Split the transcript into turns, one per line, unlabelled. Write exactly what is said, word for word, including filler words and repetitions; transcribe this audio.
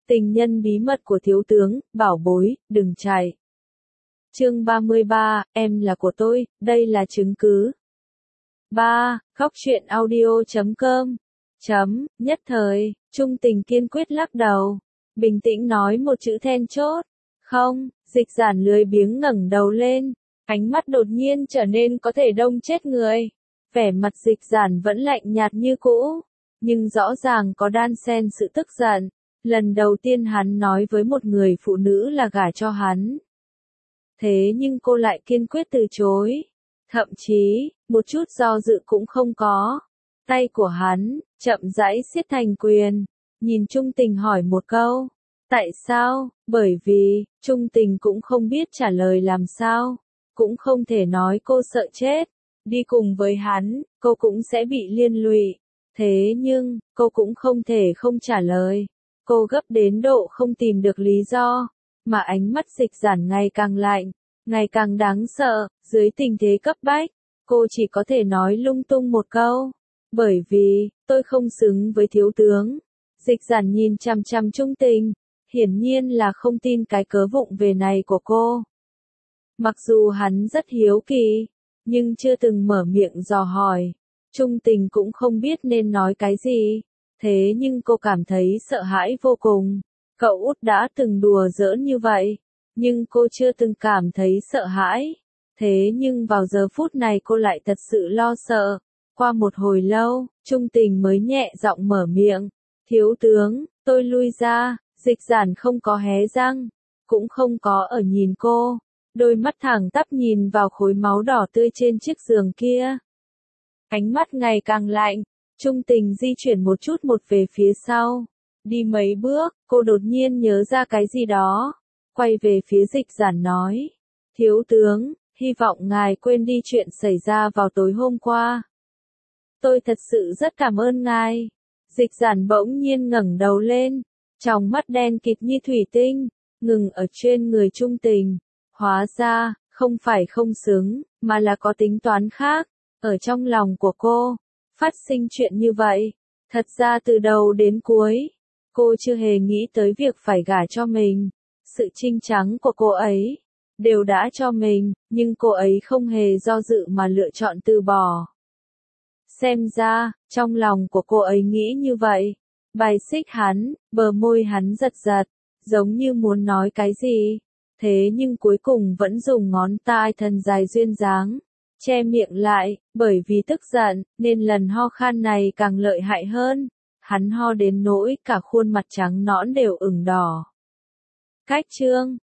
Tình nhân bí mật của thiếu tướng, bảo bối, đừng chạy. Chương ba mươi ba, em là của tôi, đây là chứng cứ. ba. Khóc chuyện audio chấm com. Chấm, nhất thời, Trung Tình kiên quyết lắc đầu. Bình tĩnh nói một chữ then chốt. Không, Dịch Giản lười biếng ngẩng đầu lên. Ánh mắt đột nhiên trở nên có thể đông chết người. Vẻ mặt Dịch Giản vẫn lạnh nhạt như cũ. Nhưng rõ ràng có đan xen sự tức giận. Lần đầu tiên hắn nói với một người phụ nữ là gả cho hắn. Thế nhưng cô lại kiên quyết từ chối. Thậm chí, một chút do dự cũng không có. Tay của hắn, chậm rãi siết thành quyền. Nhìn Trung Tình hỏi một câu. Tại sao? Bởi vì, Trung Tình cũng không biết trả lời làm sao. Cũng không thể nói cô sợ chết. Đi cùng với hắn, cô cũng sẽ bị liên lụy. Thế nhưng, cô cũng không thể không trả lời. Cô gấp đến độ không tìm được lý do. Mà ánh mắt Dịch Giản ngày càng lạnh, ngày càng đáng sợ. Dưới tình thế cấp bách, cô chỉ có thể nói lung tung một câu. Bởi vì, tôi không xứng với thiếu tướng. Dịch Giản nhìn chằm chằm Trung Tình. Hiển nhiên là không tin cái cớ vụng về này của cô. Mặc dù hắn rất hiếu kỳ, nhưng chưa từng mở miệng dò hỏi. Trung Tình cũng không biết nên nói cái gì. Thế nhưng cô cảm thấy sợ hãi vô cùng. Cậu út đã từng đùa giỡn như vậy, nhưng cô chưa từng cảm thấy sợ hãi. Thế nhưng vào giờ phút này cô lại thật sự lo sợ. Qua một hồi lâu, Trung Tình mới nhẹ giọng mở miệng. Thiếu tướng, tôi lui ra. Dịch Giản không có hé răng, cũng không có ở nhìn cô. Đôi mắt thẳng tắp nhìn vào khối máu đỏ tươi trên chiếc giường kia. Ánh mắt ngày càng lạnh, Trung Tình di chuyển một chút một về phía sau. Đi mấy bước, cô đột nhiên nhớ ra cái gì đó. Quay về phía Dịch Giản nói. Thiếu tướng, hy vọng ngài quên đi chuyện xảy ra vào tối hôm qua. Tôi thật sự rất cảm ơn ngài. Dịch Giản bỗng nhiên ngẩng đầu lên. Trong mắt đen kịt như thủy tinh, ngừng ở trên người Trung Tình. Hóa ra, không phải không xứng, mà là có tính toán khác. Ở trong lòng của cô, phát sinh chuyện như vậy. Thật ra từ đầu đến cuối, cô chưa hề nghĩ tới việc phải gả cho mình. Sự trinh trắng của cô ấy, đều đã cho mình, nhưng cô ấy không hề do dự mà lựa chọn từ bỏ. Xem ra, trong lòng của cô ấy nghĩ như vậy. Bài xích hắn, bờ môi hắn giật giật, giống như muốn nói cái gì. Thế nhưng cuối cùng vẫn dùng ngón tay thần dài duyên dáng, che miệng lại, bởi vì tức giận, nên lần ho khan này càng lợi hại hơn. Hắn ho đến nỗi cả khuôn mặt trắng nõn đều ửng đỏ. Cách chương